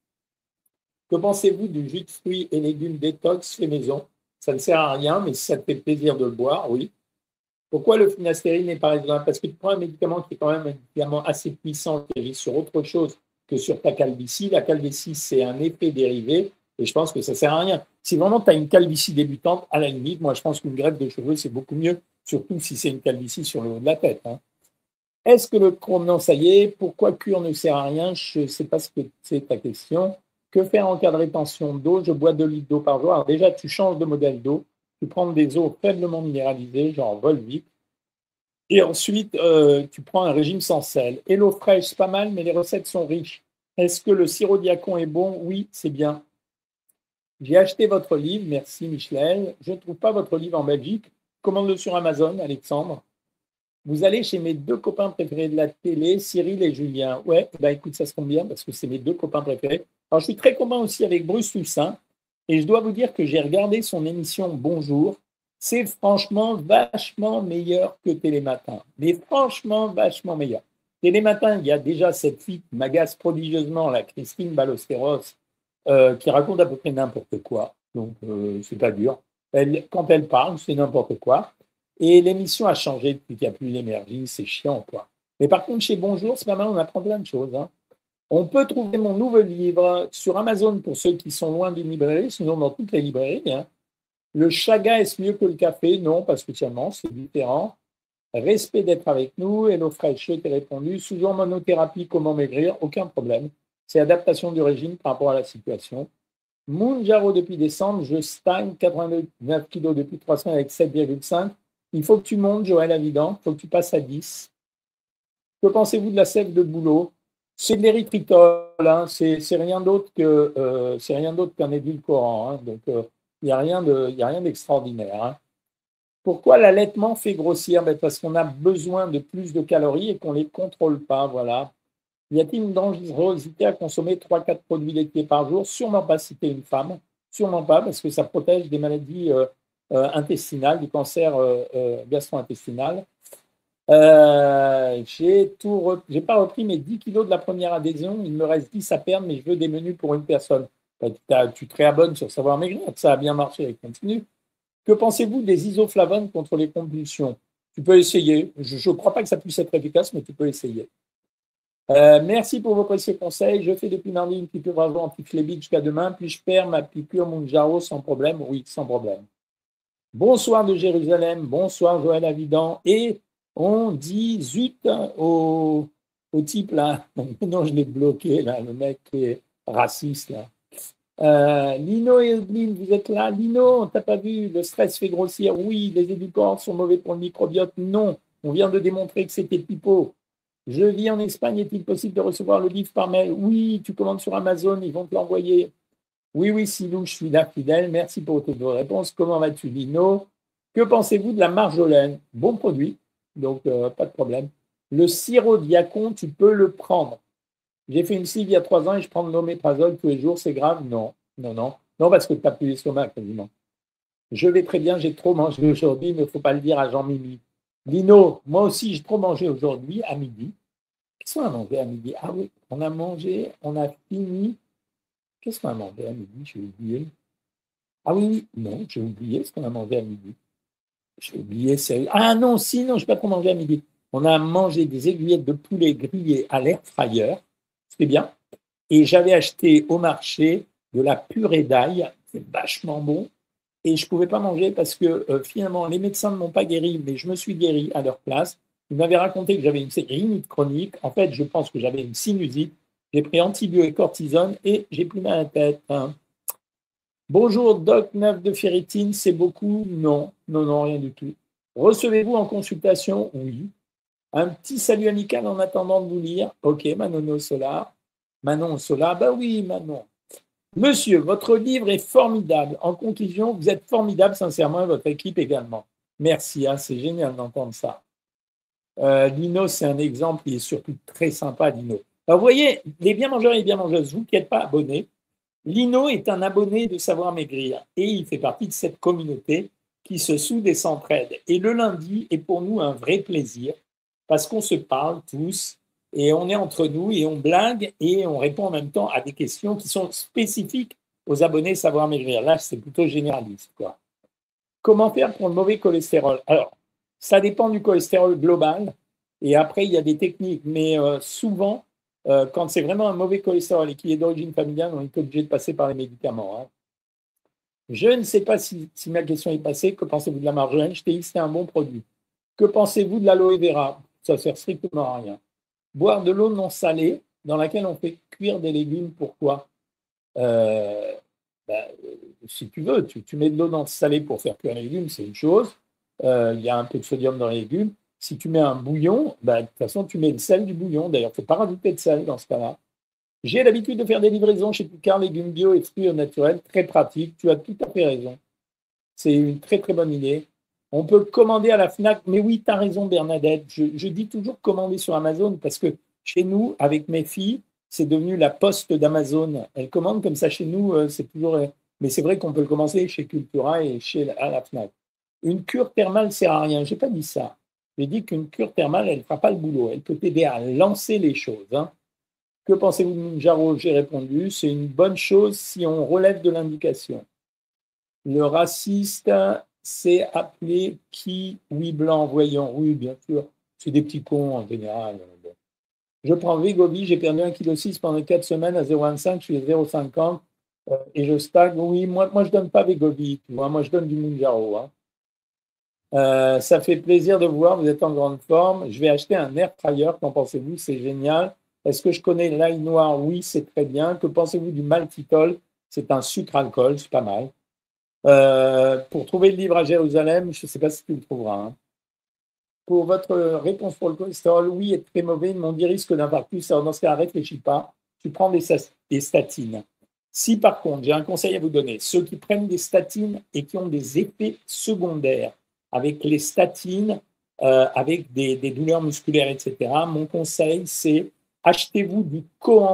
Que pensez-vous du jus de fruits et légumes détox fait maison? Ça ne sert à rien, mais si ça te fait plaisir de le boire, oui. Pourquoi le finastéride n'est pas raisonnable? Parce que tu prends un médicament qui est quand même un médicament assez puissant, qui agit sur autre chose que sur ta calvitie. La calvitie, c'est un effet dérivé et je pense que ça ne sert à rien. Si vraiment tu as une calvitie débutante, à la limite, moi je pense qu'une greffe de cheveux, c'est beaucoup mieux, surtout si c'est une calvitie sur le haut de la tête. Hein. Est-ce que le non, ça y est, pourquoi cure ne sert à rien? Je ne sais pas ce que c'est ta question. Que faire en cas de rétention d'eau? Je bois 2 litres d'eau par jour. Alors déjà, tu changes de modèle d'eau. Tu prends des eaux faiblement minéralisées, genre Volvic. Et ensuite, tu prends un régime sans sel. Et l'eau fraîche, c'est pas mal, mais les recettes sont riches. Est-ce que le sirop Diacon est bon? Oui, c'est bien. J'ai acheté votre livre, merci Michel. Je ne trouve pas votre livre en Belgique. Commande-le sur Amazon, Alexandre. Vous allez chez mes 2 copains préférés de la télé, Cyril et Julien. Ouais, bah écoute, ça se tombe bien parce que c'est mes 2 copains préférés. Alors, je suis très content aussi avec Bruce Toussaint. Et je dois vous dire que j'ai regardé son émission Bonjour. C'est franchement vachement meilleur que Télématin. Mais franchement, vachement meilleur. Télématin, il y a déjà cette fille qui m'agace prodigieusement, la Christine Ballesteros, qui raconte à peu près n'importe quoi. Donc, c'est pas dur. Quand elle parle, c'est n'importe quoi. Et l'émission a changé depuis qu'il n'y a plus l'énergie, c'est chiant, quoi. Mais par contre, chez Bonjour, c'est pas mal, on apprend plein de choses. Hein. On peut trouver mon nouveau livre sur Amazon pour ceux qui sont loin d'une librairie, sinon dans toutes les librairies. Hein. Le chaga, est-ce mieux que le café? Non, pas spécialement, c'est différent. Respect d'être avec nous. Hello Fresh, je t'ai répondu. Sous monothérapie, comment maigrir? Aucun problème. C'est adaptation du régime par rapport à la situation. Mounjaro depuis décembre, je stagne 89 kilos depuis 3 semaines avec 7,5. Il faut que tu montes, Joël Avidan, il faut que tu passes à 10. Que pensez-vous de la sève de bouleau? C'est de l'érythritol, hein. C'est rien d'autre qu'un édulcorant. Hein. Donc, il n'y a rien d'extraordinaire. Hein. Pourquoi l'allaitement fait grossir? Parce qu'on a besoin de plus de calories et qu'on ne les contrôle pas. Voilà. Y a-t-il une dangerosité à consommer 3-4 produits laitiers par jour? Sûrement pas si tu es une femme. Sûrement pas, parce que ça protège des maladies intestinales, du cancer gastro-intestinal. J'ai pas repris mes 10 kilos de la première adhésion. Il me reste 10 à perdre, mais je veux des menus pour une personne. Tu te réabonnes sur Savoir Maigrir, ça a bien marché, continue. Que pensez-vous des isoflavones contre les convulsions? Tu peux essayer. Je ne crois pas que ça puisse être efficace, mais tu peux essayer. Merci pour vos précieux conseils. Je fais depuis mardi une piqûre par jour anti-phlébite jusqu'à demain, puis je perds ma piqûre Mounjaro sans problème. Oui, sans problème. Bonsoir de Jérusalem, bonsoir Joël Avidan. Et on dit zut au type là. Non, je l'ai bloqué là, le mec qui est raciste là. Lino et Evelyne, vous êtes là? Lino, on t'a pas vu? Le stress fait grossir. Oui, les édulcorants sont mauvais pour le microbiote. Non, on vient de démontrer que c'était pipeau. Je vis en Espagne, est-il possible de recevoir le livre par mail? Oui, tu commandes sur Amazon, ils vont te l'envoyer. Oui, Silou, je suis là, fidèle. Merci pour toutes vos réponses. Comment vas-tu, Lino? Que pensez-vous de la marjolaine? Bon produit, donc pas de problème. Le sirop Diacon, tu peux le prendre. J'ai fait une sleeve il y a 3 ans et je prends de l'oméprazole tous les jours, c'est grave? Non, parce que tu n'as plus l'estomac quasiment. Je vais très bien, j'ai trop mangé aujourd'hui, mais il ne faut pas le dire à Jean-Mimi. Lino, moi aussi, j'ai trop mangé aujourd'hui à midi. Qu'est-ce qu'on a mangé à midi? Ah oui, on a mangé, on a fini. Qu'est-ce qu'on a mangé à midi? J'ai oublié. Ah oui, oui, non, j'ai oublié ce qu'on a mangé à midi. J'ai oublié, sérieux. Ah non, si, non, je n'ai pas trop mangé à midi. On a mangé des aiguillettes de poulet grillées à l'air fryer. C'était bien. Et j'avais acheté au marché de la purée d'ail. C'est vachement bon. Et je ne pouvais pas manger parce que finalement, les médecins ne m'ont pas guéri, mais je me suis guéri à leur place. Ils m'avaient raconté que j'avais une rhinite chronique. En fait, je pense que j'avais une sinusite. J'ai pris antibio et cortisone et j'ai plus mal à la tête, hein. Bonjour, Doc 9 de ferritine, c'est beaucoup? Non, non, non, rien du tout. Recevez-vous en consultation? Oui. Un petit salut amical en attendant de vous lire. Ok, Manon au Solar. Manon au Solar, bah oui, Manon. Monsieur, votre livre est formidable. En conclusion, vous êtes formidable, sincèrement, et votre équipe également. Merci, hein, c'est génial d'entendre ça. Lino, c'est un exemple, il est surtout très sympa, Lino. Alors, vous voyez, les bien mangeurs et les bien mangeuses, vous qui n'êtes pas abonnés, Lino est un abonné de Savoir Maigrir et il fait partie de cette communauté qui se soude et s'entraide. Et le lundi est pour nous un vrai plaisir parce qu'on se parle tous et on est entre nous et on blague et on répond en même temps à des questions qui sont spécifiques aux abonnés Savoir Maigrir. Là, c'est plutôt généraliste, quoi. Comment faire pour le mauvais cholestérol? Alors, ça dépend du cholestérol global et après, il y a des techniques, mais souvent, quand c'est vraiment un mauvais cholestérol et qu'il est d'origine familiale, on est obligé de passer par les médicaments, hein. Je ne sais pas si ma question est passée. Que pensez-vous de la marjolaine? Je t'ai dit que c'était un bon produit. Que pensez-vous de l'aloe vera? Ça ne sert strictement à rien. Boire de l'eau non salée dans laquelle on fait cuire des légumes, pourquoi? Euh, bah, si tu veux, tu mets de l'eau dans salée pour faire cuire les légumes, c'est une chose. Il y a un peu de sodium dans les légumes. Si tu mets un bouillon, bah, de toute façon, tu mets le sel du bouillon. D'ailleurs, il ne faut pas rajouter de sel dans ce cas-là. J'ai l'habitude de faire des livraisons chez Picard, légumes bio et fruits au naturel. Très pratique. Tu as tout à fait raison. C'est une très, très bonne idée. On peut commander à la FNAC. Mais oui, tu as raison, Bernadette. Je dis toujours commander sur Amazon parce que chez nous, avec mes filles, c'est devenu la poste d'Amazon. Elles commandent comme ça chez nous, c'est toujours. Mais c'est vrai qu'on peut le commencer chez Cultura et à la FNAC. Une cure thermale ne sert à rien. Je n'ai pas dit ça. J'ai dit qu'une cure thermale, elle ne fera pas le boulot. Elle peut t'aider à lancer les choses, hein. Que pensez-vous de Mounjaro? J'ai répondu. C'est une bonne chose si on relève de l'indication. Le raciste, c'est appelé qui? Oui, blanc, voyons. Oui, bien sûr. C'est des petits cons en général. Bon. Je prends Wegovy, j'ai perdu 1,6 kg pendant 4 semaines à 0,25, je suis à 0,50 et je stagne. Oui, moi je ne donne pas Wegovy, tu vois, moi je donne du Mounjaro, hein. Ça fait plaisir de vous voir, vous êtes en grande forme. Je vais acheter un air fryer, qu'en pensez-vous? C'est génial. Est-ce que je connais l'ail noir? Oui, c'est très bien. Que pensez-vous du maltitol? C'est un sucre-alcool, c'est pas mal. Pour trouver le livre à Jérusalem, je ne sais pas si tu le trouveras, hein. Pour votre réponse pour le cholestérol, oui, est très mauvais. Ils m'ont dit risque d'infarctus. Alors dans ce cas, réfléchis pas. Tu prends des statines. Si par contre, j'ai un conseil à vous donner, ceux qui prennent des statines et qui ont des effets secondaires avec les statines, avec des douleurs musculaires, etc., mon conseil, c'est achetez-vous du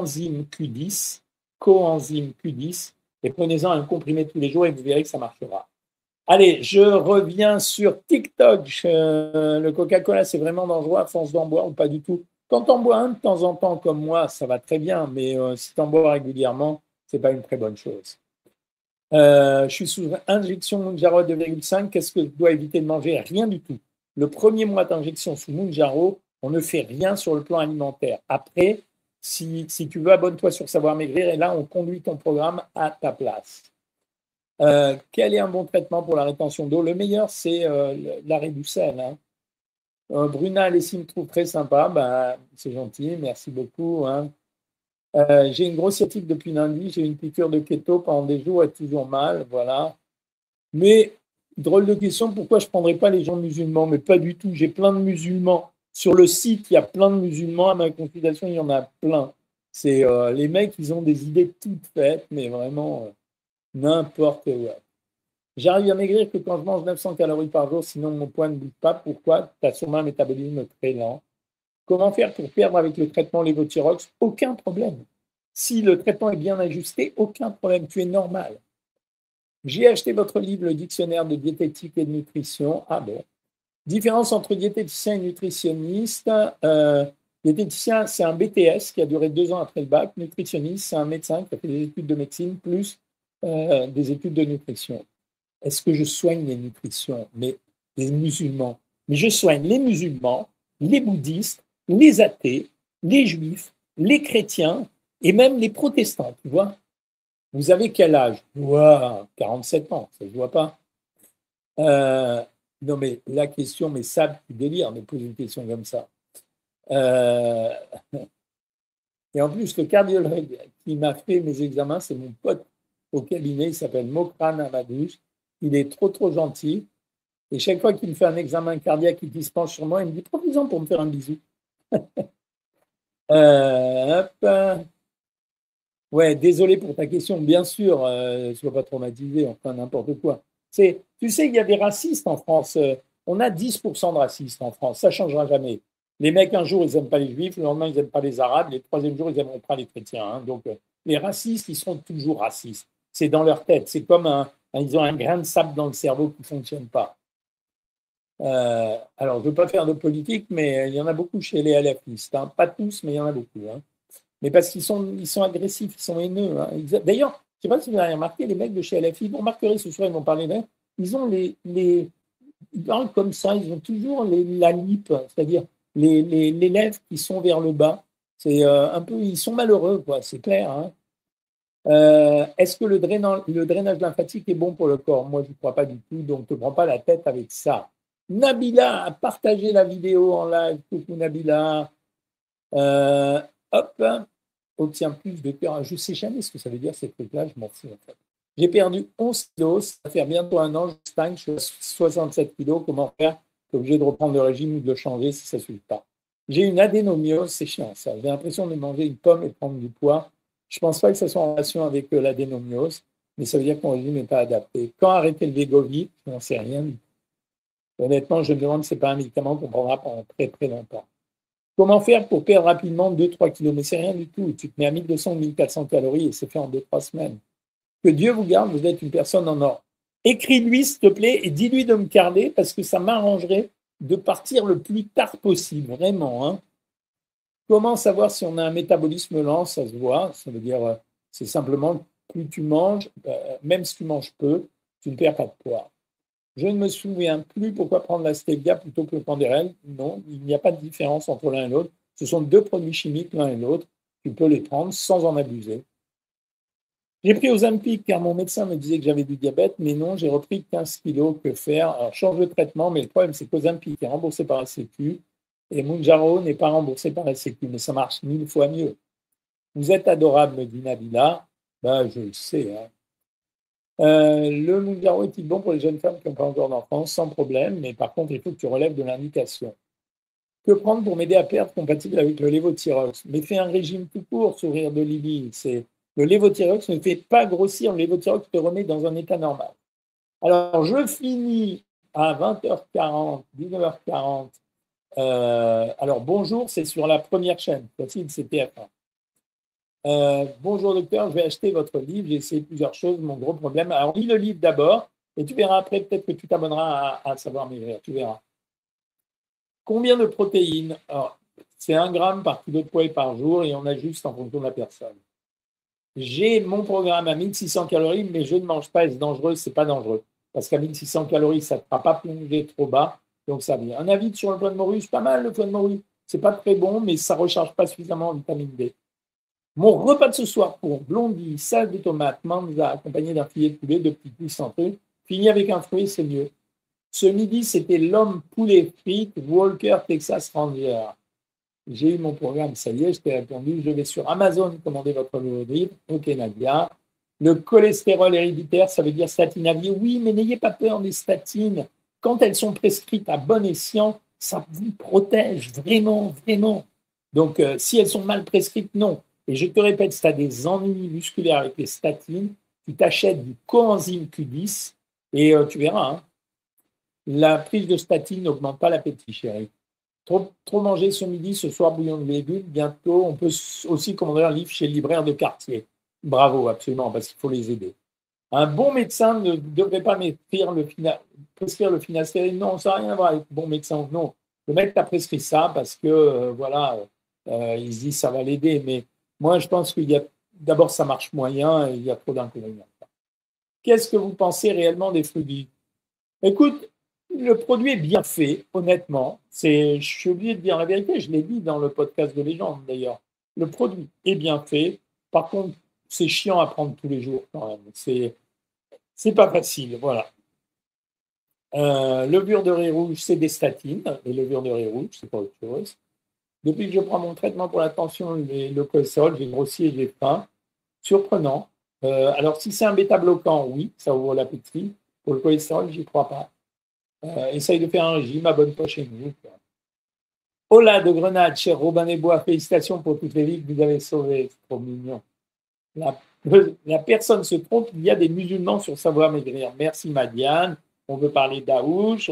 coenzyme Q10, et prenez-en un comprimé tous les jours et vous verrez que ça marchera. Allez, je reviens sur TikTok. Le Coca-Cola, c'est vraiment dangereux à force d'en boire ou pas du tout? Quand tu en bois un de temps en temps comme moi, ça va très bien, mais si tu en bois régulièrement, ce n'est pas une très bonne chose. Je suis sous injection Mounjaro 2,5. Qu'est-ce que je dois éviter de manger? Rien du tout. Le premier mois d'injection sous Mounjaro, on ne fait rien sur le plan alimentaire. Après, si tu veux, abonne-toi sur Savoir Maigrir et là, on conduit ton programme à ta place. Quel est un bon traitement pour la rétention d'eau? Le meilleur, c'est l'arrêt du sel, hein. Bruna Alessi me trouve très sympa. Bah, c'est gentil, merci beaucoup, hein. J'ai une grosse sciatique depuis lundi. J'ai une piqûre de keto pendant des jours et toujours mal. Voilà. Mais, drôle de question, pourquoi je ne prendrais pas les gens musulmans? Mais pas du tout. J'ai plein de musulmans. Sur le site, il y a plein de musulmans. À ma consultation, il y en a plein. C'est les mecs, ils ont des idées toutes faites, mais vraiment n'importe quoi. J'arrive à maigrir que quand je mange 900 calories par jour, sinon mon poids ne bouge pas. Pourquoi? Tu as sûrement un métabolisme très lent. Comment faire pour perdre avec le traitement Levothyrox? Aucun problème. Si le traitement est bien ajusté, aucun problème. Tu es normal. J'ai acheté votre livre, le dictionnaire de diététique et de nutrition. Ah bon. Différence entre diététicien et nutritionniste. Diététicien, c'est un BTS qui a duré 2 ans après le bac. Nutritionniste, c'est un médecin qui a fait des études de médecine plus des études de nutrition. Est-ce que je soigne les nutritions? Mais les musulmans. Mais je soigne les musulmans, les bouddhistes, les athées, les juifs, les chrétiens et même les protestants, tu vois. Vous avez quel âge? Ouah, 47 ans, ça ne se voit pas. Non, mais la question, mais ça, tu délires de poser une question comme ça. Euh, et en plus, le cardiologue qui m'a fait mes examens, c'est mon pote au cabinet, il s'appelle Mokran Amadouche. Il est trop, trop gentil. Et chaque fois qu'il me fait un examen cardiaque et qu'il se penche sur moi, il me dit profite-en pour me faire un bisou. Hop. Ouais, désolé pour ta question, bien sûr, sois pas traumatisé, enfin n'importe quoi. Tu sais qu'il y a des racistes en France, on a 10% de racistes en France, ça ne changera jamais. Les mecs, un jour, ils n'aiment pas les juifs, le lendemain, ils n'aiment pas les arabes, le troisième jour, ils n'aimeront pas les chrétiens. Hein. Donc, les racistes, ils seront toujours racistes. C'est dans leur tête, c'est comme ils ont un grain de sable dans le cerveau qui ne fonctionne pas. Alors, je ne veux pas faire de politique, mais il y en a beaucoup chez les LFistes. Hein. Pas tous, mais il y en a beaucoup. Hein. Mais parce qu'ils sont agressifs, ils sont haineux. Hein. D'ailleurs, je ne sais pas si vous avez remarqué, les mecs de chez LFI, vous remarquerez ce soir, ils vont parler d'eux, ils ont ils parlent comme ça, ils ont toujours la lippe, c'est-à-dire les lèvres qui sont vers le bas. C'est un peu, ils sont malheureux, quoi, c'est clair. Hein. Est-ce que le drainage lymphatique est bon pour le corps? Moi, je ne crois pas du tout, donc ne te prends pas la tête avec ça. Nabila a partagé la vidéo en live. Coucou Nabila. Hop, obtient plus de cœur. Je ne sais jamais ce que ça veut dire ces trucs-là, je m'en fous en fait. J'ai perdu 11 kilos, ça fait bientôt un an, je stagne, je suis à 67 kilos, comment faire? Je suis obligé de reprendre le régime ou de le changer si ça ne suit pas. J'ai une adénomiose, c'est chiant ça. J'ai l'impression de manger une pomme et de prendre du poids. Je ne pense pas que ça soit en relation avec l'adénomiose, mais ça veut dire que mon régime n'est pas adapté. Quand arrêter le Wegovy? Je n'en sais rien. Honnêtement, je me demande si ce n'est pas un médicament qu'on prendra pendant très très longtemps. Comment faire pour perdre rapidement 2-3 kilos? Mais c'est rien du tout. Tu te mets à 1200 ou 1400 calories et c'est fait en 2-3 semaines. Que Dieu vous garde, vous êtes une personne en or. Écris-lui, s'il te plaît, et dis-lui de me garder parce que ça m'arrangerait de partir le plus tard possible, vraiment. Hein. Comment savoir si on a un métabolisme lent? Ça se voit. Ça veut dire, c'est simplement, plus tu manges, même si tu manges peu, tu ne perds pas de poids. Je ne me souviens plus pourquoi prendre la stevia plutôt que le Pandérel. Non, il n'y a pas de différence entre l'un et l'autre. Ce sont deux produits chimiques, l'un et l'autre. Tu peux les prendre sans en abuser. J'ai pris Ozempic car mon médecin me disait que j'avais du diabète, mais non, j'ai repris 15 kilos. Que faire? Alors, change de traitement, mais le problème, c'est qu'Ozempic est remboursé par la Sécu et Mounjaro n'est pas remboursé par la Sécu, mais ça marche 1000 fois mieux. Vous êtes adorable, me dit Nabila. Ben, je le sais. Hein. Le Mounjaro est-il bon pour les jeunes femmes qui n'ont pas encore d'enfants? Sans problème, mais par contre, il faut que tu relèves de l'indication. Que prendre pour m'aider à perdre compatible avec le lévothyrox? Mais fais un régime tout court, sourire de Lily. Le lévothyrox ne fait pas grossir, le lévothyrox te remet dans un état normal. Alors, je finis à 20h40, 19h40. Alors, bonjour, c'est sur la première chaîne. Facile, c'est TF1. Bonjour docteur, je vais acheter votre livre, j'ai essayé plusieurs choses, mon gros problème. Alors lis le livre d'abord et tu verras après, peut-être que tu t'abonneras à Savoir Maigrir, tu verras. Combien de protéines? Alors, c'est 1 gramme par kilo de poids et par jour et on ajuste en fonction de la personne. J'ai mon programme à 1600 calories, mais je ne mange pas, est-ce dangereux? C'est pas dangereux. Parce qu'à 1600 calories, ça ne te fera pas plonger trop bas, donc ça vient. Un avis sur le foie de morue, c'est pas mal le foie de morue. C'est pas très bon, mais ça ne recharge pas suffisamment en vitamine D. Mon repas de ce soir pour blondie, salade de tomate, manza, accompagné d'un filet de poulet, de petits cuits centrés, fini avec un fruit, c'est mieux. Ce midi, c'était l'homme poulet frites, Walker Texas Ranger. J'ai eu mon programme, ça y est, je t'ai répondu. Je vais sur Amazon commander votre nouveau livre. Ok, Nadia. Le cholestérol héréditaire, ça veut dire statine à vie. Oui, mais n'ayez pas peur des statines. Quand elles sont prescrites à bon escient, ça vous protège vraiment, vraiment. Donc, si elles sont mal prescrites, non. Et je te répète, si tu as des ennuis musculaires avec les statines, tu t'achètes du coenzyme Q10 et tu verras. Hein. La prise de statine n'augmente pas l'appétit, chérie. Trop manger ce midi, ce soir, bouillon de légumes. Bientôt, on peut aussi commander un livre chez le libraire de quartier. Bravo, absolument, parce qu'il faut les aider. Un bon médecin ne devrait pas prescrire le finastéride. Non, ça n'a rien à voir avec bon médecin. Non, le mec t'a prescrit ça parce que, voilà, il se dit ça va l'aider. Mais moi, je pense qu'il y a, d'abord, ça marche moyen et il y a trop d'inconvénients. Qu'est-ce que vous pensez réellement des fruits? Écoute, le produit est bien fait, honnêtement. Je suis obligé de dire la vérité, je l'ai dit dans le podcast de Légende d'ailleurs. Le produit est bien fait. Par contre, c'est chiant à prendre tous les jours quand même. C'est pas facile, voilà. Levure de riz rouge, c'est des statines. Les levures de riz rouge, c'est pas autre chose. Depuis que je prends mon traitement pour la tension et le cholestérol, j'ai grossi et j'ai faim. Surprenant. Alors, si c'est un bêta-bloquant, oui, ça ouvre l'appétit. Pour le cholestérol, j'y crois pas. Essaye de faire un régime à bonne poche chez nous. Hola de Grenade, cher Robin des Bois, félicitations pour toutes les vies que vous avez sauvées. C'est trop mignon. La, la personne se trompe, il y a des musulmans sur Savoir Maigrir. Merci Madiane. On peut parler d'Aouche,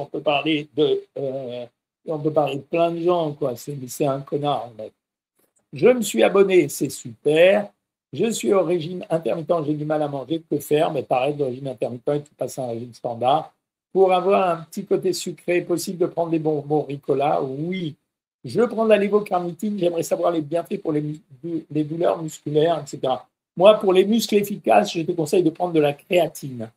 on peut parler de plein de gens, quoi. C'est un connard, en fait. Je me suis abonné, c'est super. Je suis au régime intermittent, j'ai du mal à manger, que faire? Mais pareil, le régime intermittent, tu passes à un régime standard. Pour avoir un petit côté sucré, possible de prendre des bonbons Ricola? Oui. Je prends de la lévocarnitine, j'aimerais savoir les bienfaits pour les douleurs musculaires, etc. Moi, pour les muscles efficaces, je te conseille de prendre de la créatine.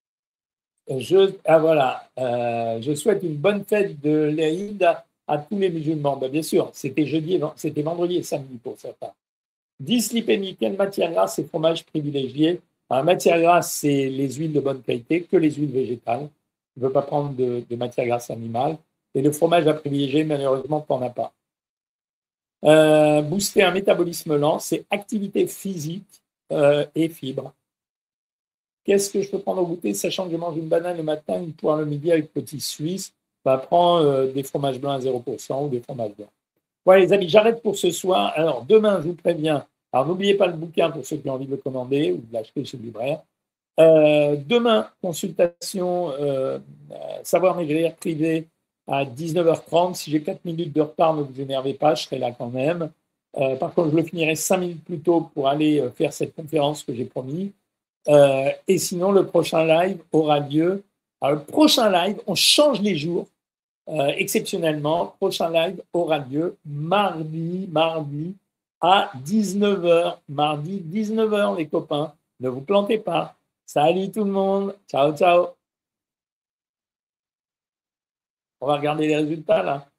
Voilà, je souhaite une bonne fête de l'Aïd à tous les musulmans. Ben, bien sûr, c'était vendredi et samedi pour certains. Dyslipémie, quelle matière grasse et fromage privilégié? La matière grasse, c'est les huiles de bonne qualité, que les huiles végétales. Je ne veux pas prendre de matière grasse animale. Et le fromage à privilégier, malheureusement, tu n'en as pas. Booster un métabolisme lent, c'est activité physique et fibres. Qu'est-ce que je peux prendre au goûter, sachant que je mange une banane le matin, une poire le midi avec petit suisse? Bah, prends des fromages blancs à 0% ou des fromages blancs. Voilà les amis, j'arrête pour ce soir. Alors demain, je vous préviens. Alors n'oubliez pas le bouquin pour ceux qui ont envie de le commander ou de l'acheter chez le libraire. Demain, consultation Savoir Maigrir privé à 19h30. Si j'ai 4 minutes de retard, ne vous énervez pas, je serai là quand même. Par contre, je le finirai 5 minutes plus tôt pour aller faire cette conférence que j'ai promis. Et sinon, le prochain live aura lieu. Alors, le prochain live, on change les jours. Exceptionnellement, le prochain live aura lieu mardi à 19h. Mardi, 19h, les copains. Ne vous plantez pas. Salut tout le monde. Ciao, ciao. On va regarder les résultats là.